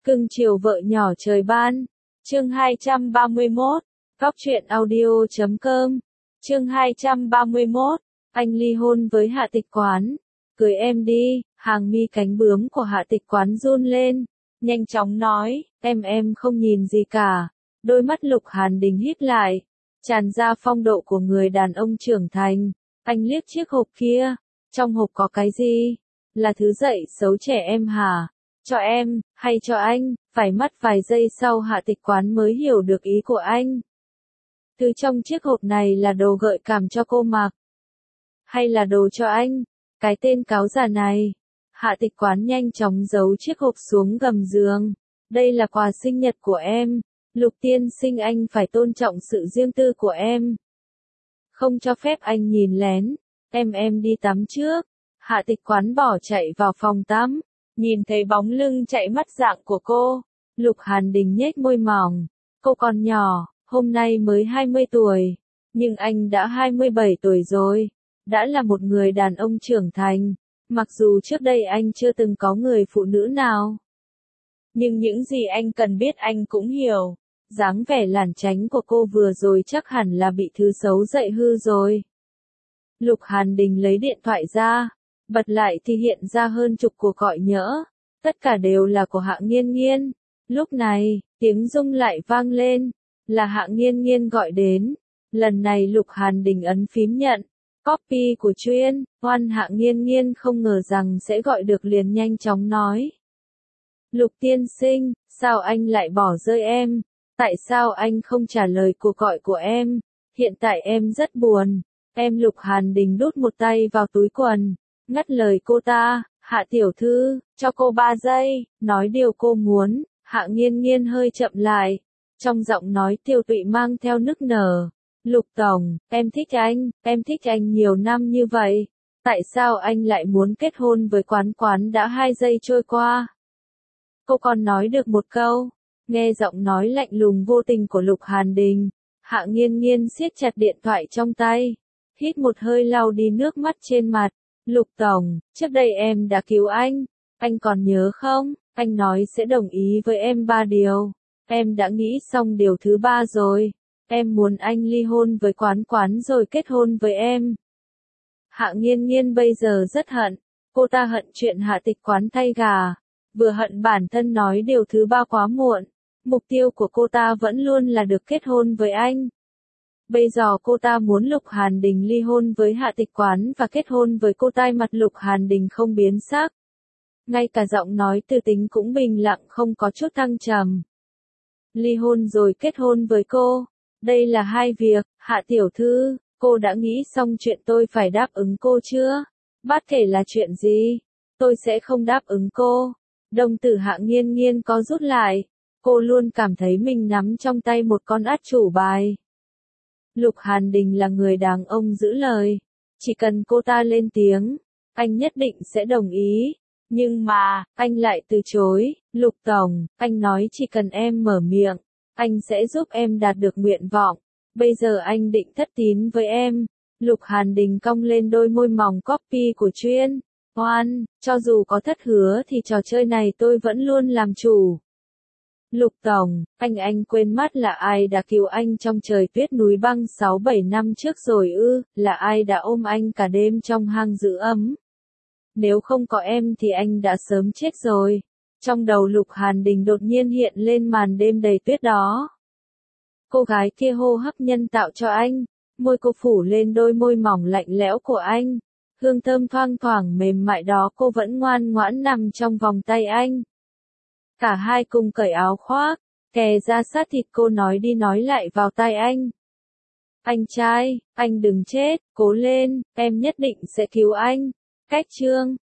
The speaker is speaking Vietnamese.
Cưng chiều vợ nhỏ trời ban. Chương 231. Góc truyện audio.com. Chương 231. Anh ly hôn với Hạ Tịch Quán. Cưới em đi. Hàng mi cánh bướm của Hạ Tịch Quán run lên, nhanh chóng nói, em không nhìn gì cả. Đôi mắt Lục Hàn Đình híp lại, tràn ra phong độ của người đàn ông trưởng thành. Anh liếc chiếc hộp kia, trong hộp có cái gì? Là thứ dạy xấu trẻ em hả? Cho em, hay cho anh? Phải mất vài giây sau Hạ Tịch Quán mới hiểu được ý của anh. Thứ trong chiếc hộp này là đồ gợi cảm cho cô mặc, hay là đồ cho anh? Cái tên cáo già này. Hạ Tịch Quán nhanh chóng giấu chiếc hộp xuống gầm giường. Đây là quà sinh nhật của em. Lục tiên sinh, anh phải tôn trọng sự riêng tư của em. Không cho phép anh nhìn lén. Em đi tắm trước. Hạ Tịch Quán bỏ chạy vào phòng tắm. Nhìn thấy bóng lưng chạy mất dạng của cô, Lục Hàn Đình nhếch môi mỏng. Cô còn nhỏ, hôm nay mới 20 tuổi. Nhưng anh đã 27 tuổi rồi. Đã là một người đàn ông trưởng thành. Mặc dù trước đây anh chưa từng có người phụ nữ nào, nhưng những gì anh cần biết anh cũng hiểu. Dáng vẻ lảng tránh của cô vừa rồi chắc hẳn là bị thứ xấu dạy hư rồi. Lục Hàn Đình lấy điện thoại ra, bật lại thì hiện ra hơn chục cuộc gọi nhỡ. Tất cả đều là của Hạ Nghiên Nghiên. Lúc này, tiếng rung lại vang lên. Là Hạ Nghiên Nghiên gọi đến. Lần này Lục Hàn Đình ấn phím nhận. Copy của chuyên, Hoan. Hạ Nghiên Nghiên không ngờ rằng sẽ gọi được liền nhanh chóng nói. Lục tiên sinh, sao anh lại bỏ rơi em? Tại sao anh không trả lời cuộc gọi của em? Hiện tại em rất buồn. Em. Lục Hàn Đình đút một tay vào túi quần, ngắt lời cô ta. Hạ tiểu thư, cho cô 3 giây, nói điều cô muốn. Hạ Nghiên Nghiên hơi chậm lại, trong giọng nói tiêu tụy mang theo nức nở. Lục tổng, em thích anh nhiều năm như vậy. Tại sao anh lại muốn kết hôn với Quán? Đã 2 giây trôi qua. Cô còn nói được một câu. Nghe giọng nói lạnh lùng vô tình của Lục Hàn Đình, Hạ Nghiên Nghiên siết chặt điện thoại trong tay, hít một hơi lau đi nước mắt trên mặt. Lục tổng, trước đây em đã cứu anh còn nhớ không? Anh nói sẽ đồng ý với em 3 điều. Em đã nghĩ xong điều thứ 3 rồi. Em muốn anh ly hôn với Quán rồi kết hôn với em. Hạ Nghiên Nghiên bây giờ rất hận. Cô ta hận chuyện Hạ Tịch Quán thay gà. Vừa hận bản thân nói điều thứ 3 quá muộn. Mục tiêu của cô ta vẫn luôn là được kết hôn với anh. Bây giờ cô ta muốn Lục Hàn Đình ly hôn với Hạ Tịch Quán và kết hôn với cô. Tai mặt Lục Hàn Đình không biến sắc. Ngay cả giọng nói từ tính cũng bình lặng, không có chút thăng trầm. Ly hôn rồi kết hôn với cô. Đây là 2 việc. Hạ tiểu thư, cô đã nghĩ xong chuyện tôi phải đáp ứng cô chưa? Bất kể là chuyện gì, tôi sẽ không đáp ứng cô. Đồng tử Hạ Nghiên Nghiên có rút lại. Cô luôn cảm thấy mình nắm trong tay một con át chủ bài. Lục Hàn Đình là người đàn ông giữ lời. Chỉ cần cô ta lên tiếng, anh nhất định sẽ đồng ý. Nhưng mà, anh lại từ chối. Lục tổng, anh nói chỉ cần em mở miệng, anh sẽ giúp em đạt được nguyện vọng. Bây giờ anh định thất tín với em. Lục Hàn Đình cong lên đôi môi mỏng. Copy của chuyên, Hoan. Cho dù có thất hứa thì trò chơi này tôi vẫn luôn làm chủ. Lục tổng, anh quên mất là ai đã cứu anh trong trời tuyết núi băng 6-7 năm trước rồi ư? Là ai đã ôm anh cả đêm trong hang giữ ấm? Nếu không có em thì anh đã sớm chết rồi. Trong đầu Lục Hàn Đình đột nhiên hiện lên màn đêm đầy tuyết đó. Cô gái kia hô hấp nhân tạo cho anh. Môi cô phủ lên đôi môi mỏng lạnh lẽo của anh. Hương thơm thoang thoảng mềm mại đó, cô vẫn ngoan ngoãn nằm trong vòng tay anh. Cả hai cùng cởi áo khoác, kề ra sát thịt. Cô nói đi nói lại vào tai anh. Anh trai, anh đừng chết, cố lên, em nhất định sẽ cứu anh. Cách chương